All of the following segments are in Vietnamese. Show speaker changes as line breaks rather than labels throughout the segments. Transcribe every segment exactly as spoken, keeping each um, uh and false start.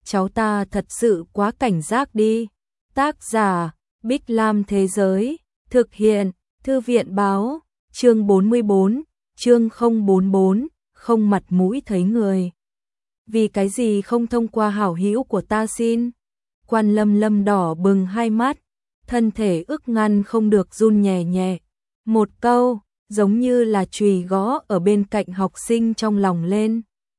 cháu ta thật sự quá cảnh giác đi. Tác giả, Bích Lam Thế Giới, thực hiện, Thư viện Báo, chương bốn mươi bốn, chương không bốn bốn, không mặt mũi thấy người. Vì cái gì không thông qua hảo hữu của ta xin? Quan Lâm Lâm đỏ bừng hai mắt, thân thể ức ngăn không được run nhẹ nhẹ. Một câu, giống như là chùy gõ ở bên cạnh học sinh trong lòng lên.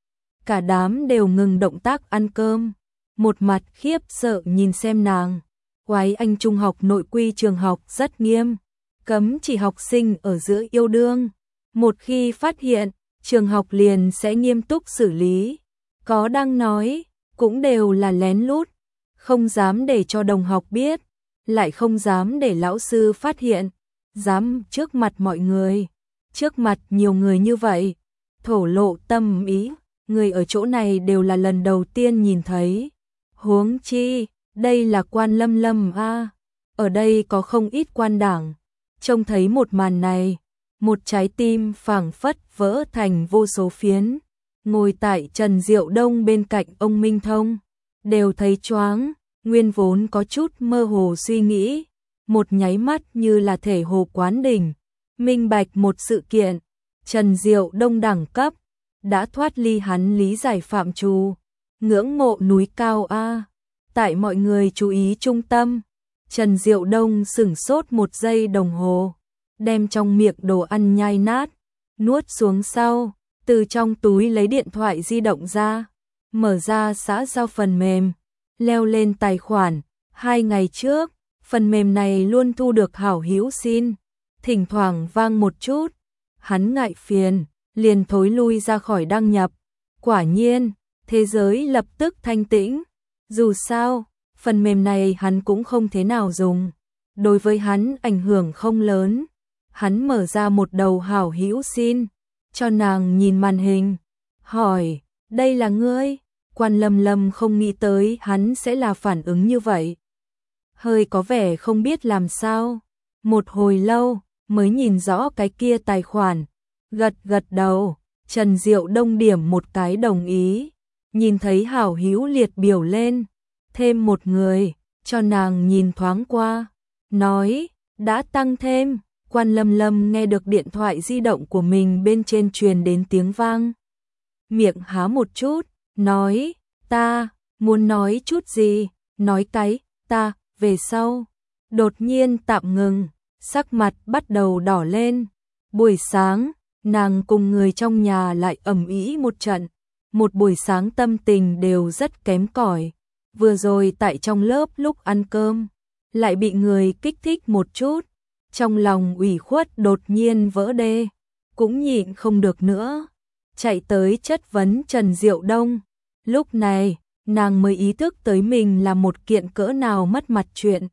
Cả đám đều ngừng động tác ăn cơm, một mặt khiếp sợ nhìn xem nàng. Quái Anh trung học nội quy trường học rất nghiêm, cấm chỉ học sinh ở giữa yêu đương. Một khi phát hiện, trường học liền sẽ nghiêm túc xử lý. Có đang nói, cũng đều là lén lút, không dám để cho đồng học biết, lại không dám để lão sư phát hiện, dám trước mặt mọi người, trước mặt nhiều người như vậy, thổ lộ tâm ý, người ở chỗ này đều là lần đầu tiên nhìn thấy. Huống chi, đây là Quan Lâm Lâm a, ở đây có không ít quan đảng, trông thấy một màn này, một trái tim phảng phất vỡ thành vô số phiến. Ngồi tại Trần Diệu Đông bên cạnh ông Minh Thông, đều thấy choáng, nguyên vốn có chút mơ hồ suy nghĩ, một nháy mắt như là thể hồ quán đỉnh, minh bạch một sự kiện, Trần Diệu Đông đẳng cấp, đã thoát ly hắn lý giải phạm trù, ngưỡng mộ núi cao a. Tại mọi người chú ý trung tâm, Trần Diệu Đông sửng sốt một giây đồng hồ, đem trong miệng đồ ăn nhai nát, nuốt xuống sau. Từ trong túi lấy điện thoại di động ra, mở ra xã giao phần mềm, leo lên tài khoản. Hai ngày trước, phần mềm này luôn thu được hảo hữu xin, thỉnh thoảng vang một chút. Hắn ngại phiền, liền thối lui ra khỏi đăng nhập. Quả nhiên, thế giới lập tức thanh tĩnh. Dù sao, phần mềm này hắn cũng không thế nào dùng. Đối với hắn ảnh hưởng không lớn. Hắn mở ra một đầu hảo hữu xin, cho nàng nhìn màn hình, hỏi, đây là ngươi? Quan Lâm Lâm không nghĩ tới hắn sẽ là phản ứng như vậy. Hơi có vẻ không biết làm sao, một hồi lâu mới nhìn rõ cái kia tài khoản, gật gật đầu, Trần Diệu Đông điểm một cái đồng ý, nhìn thấy hảo hữu liệt biểu lên, thêm một người, cho nàng nhìn thoáng qua, nói, đã tăng thêm. Quan Lâm Lâm nghe được điện thoại di động của mình bên trên truyền đến tiếng vang. Miệng há một chút, nói, ta, muốn nói chút gì, nói cái, ta, về sau. Đột nhiên tạm ngừng, sắc mặt bắt đầu đỏ lên. Buổi sáng, nàng cùng người trong nhà lại ầm ĩ một trận. Một buổi sáng tâm tình đều rất kém cỏi. Vừa rồi tại trong lớp lúc ăn cơm, lại bị người kích thích một chút. Trong lòng ủy khuất đột nhiên vỡ đê, cũng nhịn không được nữa, chạy tới chất vấn Trần Diệu Đông. Lúc này, nàng mới ý thức tới mình là một kiện cỡ nào mất mặt chuyện.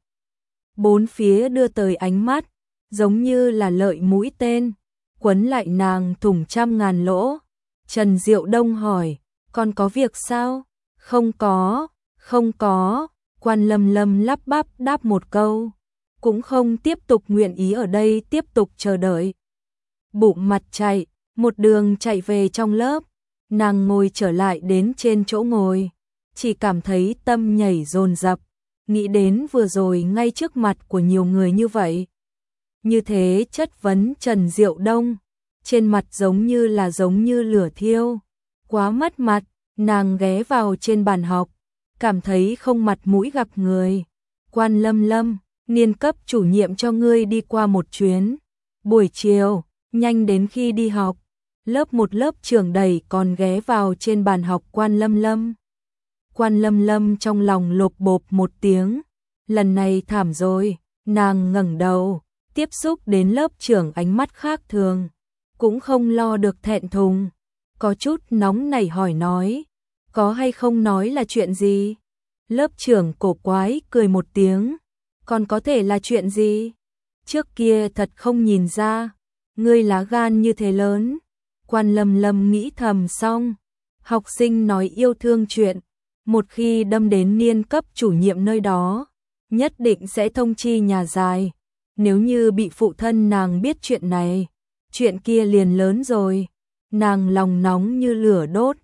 Bốn phía đưa tới ánh mắt, giống như là lợi mũi tên, quấn lại nàng thủng trăm ngàn lỗ. Trần Diệu Đông hỏi, con có việc sao? Không có, không có, Quan Lâm Lâm lắp bắp đáp một câu. Cũng không tiếp tục nguyện ý ở đây tiếp tục chờ đợi. Bụng mặt chạy, một đường chạy về trong lớp, nàng ngồi trở lại đến trên chỗ ngồi, chỉ cảm thấy tâm nhảy dồn dập, nghĩ đến vừa rồi ngay trước mặt của nhiều người như vậy. Như thế chất vấn Trần Diệu Đông, trên mặt giống như là giống như lửa thiêu, quá mất mặt, nàng ghé vào trên bàn học, cảm thấy không mặt mũi gặp người. Quan Lâm Lâm, niên cấp chủ nhiệm cho ngươi đi qua một chuyến. Buổi chiều, nhanh đến khi đi học, lớp một lớp trưởng đầy còn ghé vào trên bàn học Quan Lâm Lâm. Quan Lâm Lâm trong lòng lộp bộp một tiếng, lần này thảm rồi, nàng ngẩng đầu, tiếp xúc đến lớp trưởng ánh mắt khác thường, cũng không lo được thẹn thùng, có chút nóng nảy hỏi nói, có hay không nói là chuyện gì? Lớp trưởng cổ quái cười một tiếng, còn có thể là chuyện gì? Trước kia thật không nhìn ra, ngươi lá gan như thế lớn. Quan Lâm Lâm nghĩ thầm xong, học sinh nói yêu thương chuyện, một khi đâm đến niên cấp chủ nhiệm nơi đó, nhất định sẽ thông chi nhà dài. Nếu như bị phụ thân nàng biết chuyện này, chuyện kia liền lớn rồi. Nàng lòng nóng như lửa đốt,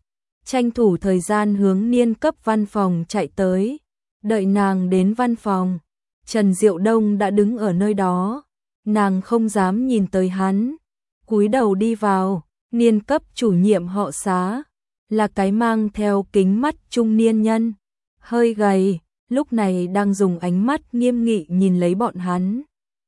tranh thủ thời gian hướng niên cấp văn phòng chạy tới. Đợi nàng đến văn phòng, Trần Diệu Đông đã đứng ở nơi đó, nàng không dám nhìn tới hắn, cúi đầu đi vào. Niên cấp chủ nhiệm họ Xá, là cái mang theo kính mắt trung niên nhân, hơi gầy, lúc này đang dùng ánh mắt nghiêm nghị nhìn lấy bọn hắn.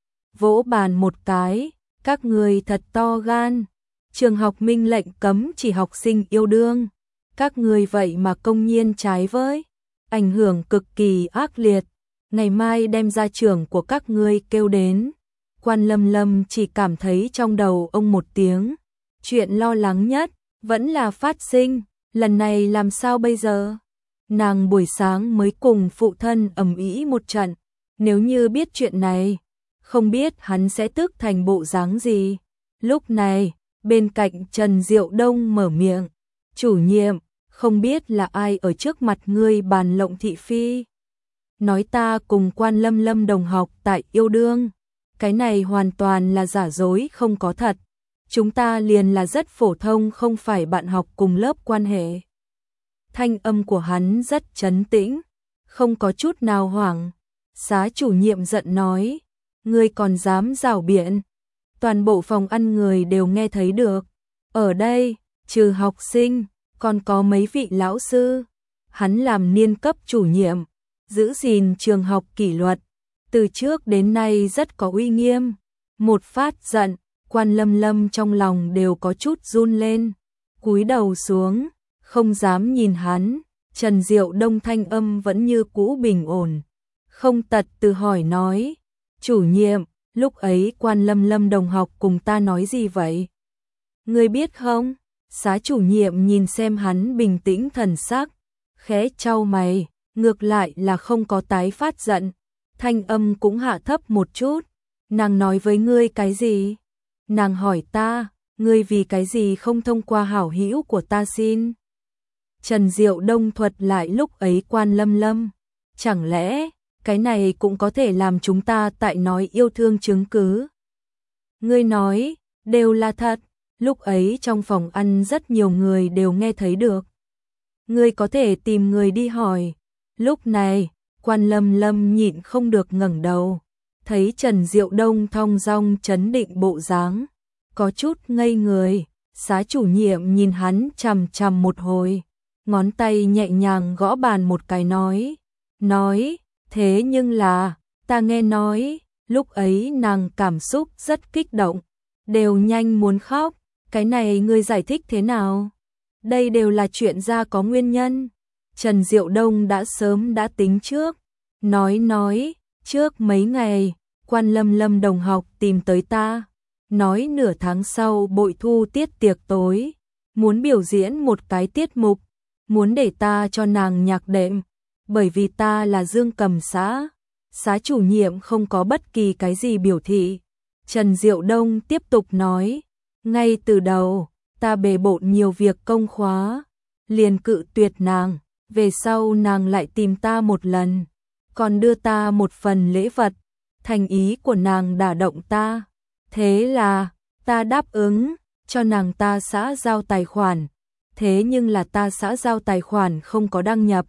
Vỗ bàn một cái, các người thật to gan, trường học minh lệnh cấm chỉ học sinh yêu đương, các người vậy mà công nhiên trái với, ảnh hưởng cực kỳ ác liệt, ngày mai đem gia trưởng của các ngươi kêu đến. Quan Lâm Lâm chỉ cảm thấy trong đầu ông một tiếng, chuyện lo lắng nhất vẫn là phát sinh, lần này làm sao bây giờ? Nàng buổi sáng mới cùng phụ thân ầm ĩ một trận, nếu như biết chuyện này, không biết hắn sẽ tức thành bộ dáng gì. Lúc này, bên cạnh Trần Diệu Đông mở miệng, chủ nhiệm, không biết là ai ở trước mặt ngươi bàn lộng thị phi. Nói ta cùng Quan Lâm Lâm đồng học tại yêu đương, cái này hoàn toàn là giả dối không có thật. Chúng ta liền là rất phổ thông không phải bạn học cùng lớp quan hệ. Thanh âm của hắn rất trấn tĩnh, không có chút nào hoảng. Xá chủ nhiệm giận nói, ngươi còn dám rảo biện. Toàn bộ phòng ăn người đều nghe thấy được. Ở đây, trừ học sinh, còn có mấy vị lão sư. Hắn làm niên cấp chủ nhiệm, giữ gìn trường học kỷ luật. Từ trước đến nay rất có uy nghiêm. Một phát giận, Quan Lâm Lâm trong lòng đều có chút run lên, cúi đầu xuống, không dám nhìn hắn. Trần Diệu Đông thanh âm vẫn như cũ bình ổn, không tật từ hỏi nói, chủ nhiệm, lúc ấy Quan Lâm Lâm đồng học cùng ta nói gì vậy? Ngươi biết không? Xá chủ nhiệm nhìn xem hắn bình tĩnh thần sắc, khẽ chau mày, ngược lại là không có tái phát giận, thanh âm cũng hạ thấp một chút. Nàng nói với ngươi cái gì? Nàng hỏi ta, ngươi vì cái gì không thông qua hảo hữu của ta xin? Trần Diệu Đông thuật lại lúc ấy Quan Lâm Lâm, chẳng lẽ cái này cũng có thể làm chúng ta tại nói yêu thương chứng cứ? Ngươi nói, đều là thật, lúc ấy trong phòng ăn rất nhiều người đều nghe thấy được. Ngươi có thể tìm người đi hỏi. Lúc này, Quan Lâm Lâm nhịn không được ngẩng đầu, thấy Trần Diệu Đông thong dong trấn định bộ dáng, có chút ngây người. Xá chủ nhiệm nhìn hắn chằm chằm một hồi, ngón tay nhẹ nhàng gõ bàn một cái nói, nói, thế nhưng là, ta nghe nói, lúc ấy nàng cảm xúc rất kích động, đều nhanh muốn khóc, cái này ngươi giải thích thế nào? Đây đều là chuyện ra có nguyên nhân. Trần Diệu Đông đã sớm đã tính trước, nói nói, trước mấy ngày, Quan Lâm Lâm đồng học tìm tới ta, nói nửa tháng sau bội thu tiết tiệc tối, muốn biểu diễn một cái tiết mục, muốn để ta cho nàng nhạc đệm, bởi vì ta là dương cầm xã. Xá chủ nhiệm không có bất kỳ cái gì biểu thị. Trần Diệu Đông tiếp tục nói, ngay từ đầu, ta bề bộn nhiều việc công khóa, liền cự tuyệt nàng, về sau nàng lại tìm ta một lần, còn đưa ta một phần lễ vật, thành ý của nàng đả động ta, thế là, ta đáp ứng, cho nàng ta xã giao tài khoản, thế nhưng là ta xã giao tài khoản không có đăng nhập,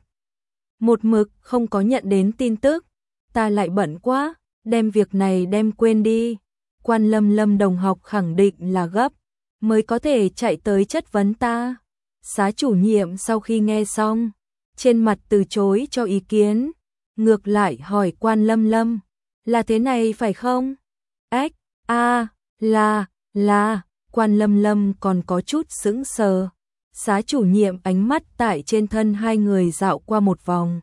một mực không có nhận đến tin tức, ta lại bận quá, đem việc này đem quên đi. Quan Lâm Lâm đồng học khẳng định là gấp, mới có thể chạy tới chất vấn ta. Xá chủ nhiệm sau khi nghe xong, trên mặt từ chối cho ý kiến, ngược lại hỏi Quan Lâm Lâm, là thế này phải không? Ếch, a, là, là, Quan Lâm Lâm còn có chút sững sờ. Xá chủ nhiệm ánh mắt tại trên thân hai người dạo qua một vòng.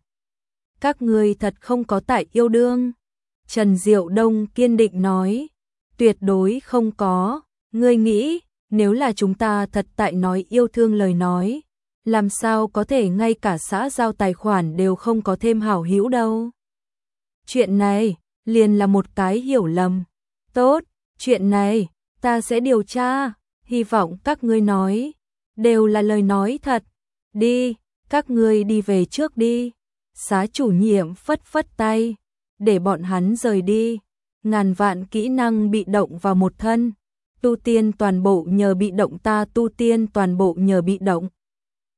Các ngươi thật không có tại yêu đương. Trần Diệu Đông kiên định nói, tuyệt đối không có. Ngươi nghĩ, nếu là chúng ta thật tại nói yêu thương lời nói, làm sao có thể ngay cả xã giao tài khoản đều không có thêm hảo hữu đâu. Chuyện này, liền là một cái hiểu lầm. Tốt, chuyện này, ta sẽ điều tra, hy vọng các ngươi nói, đều là lời nói thật. Đi, các ngươi đi về trước đi. Xá chủ nhiệm phất phất tay, để bọn hắn rời đi. Ngàn vạn kỹ năng bị động vào một thân, tu tiên toàn bộ nhờ bị động, ta tu tiên toàn bộ nhờ bị động.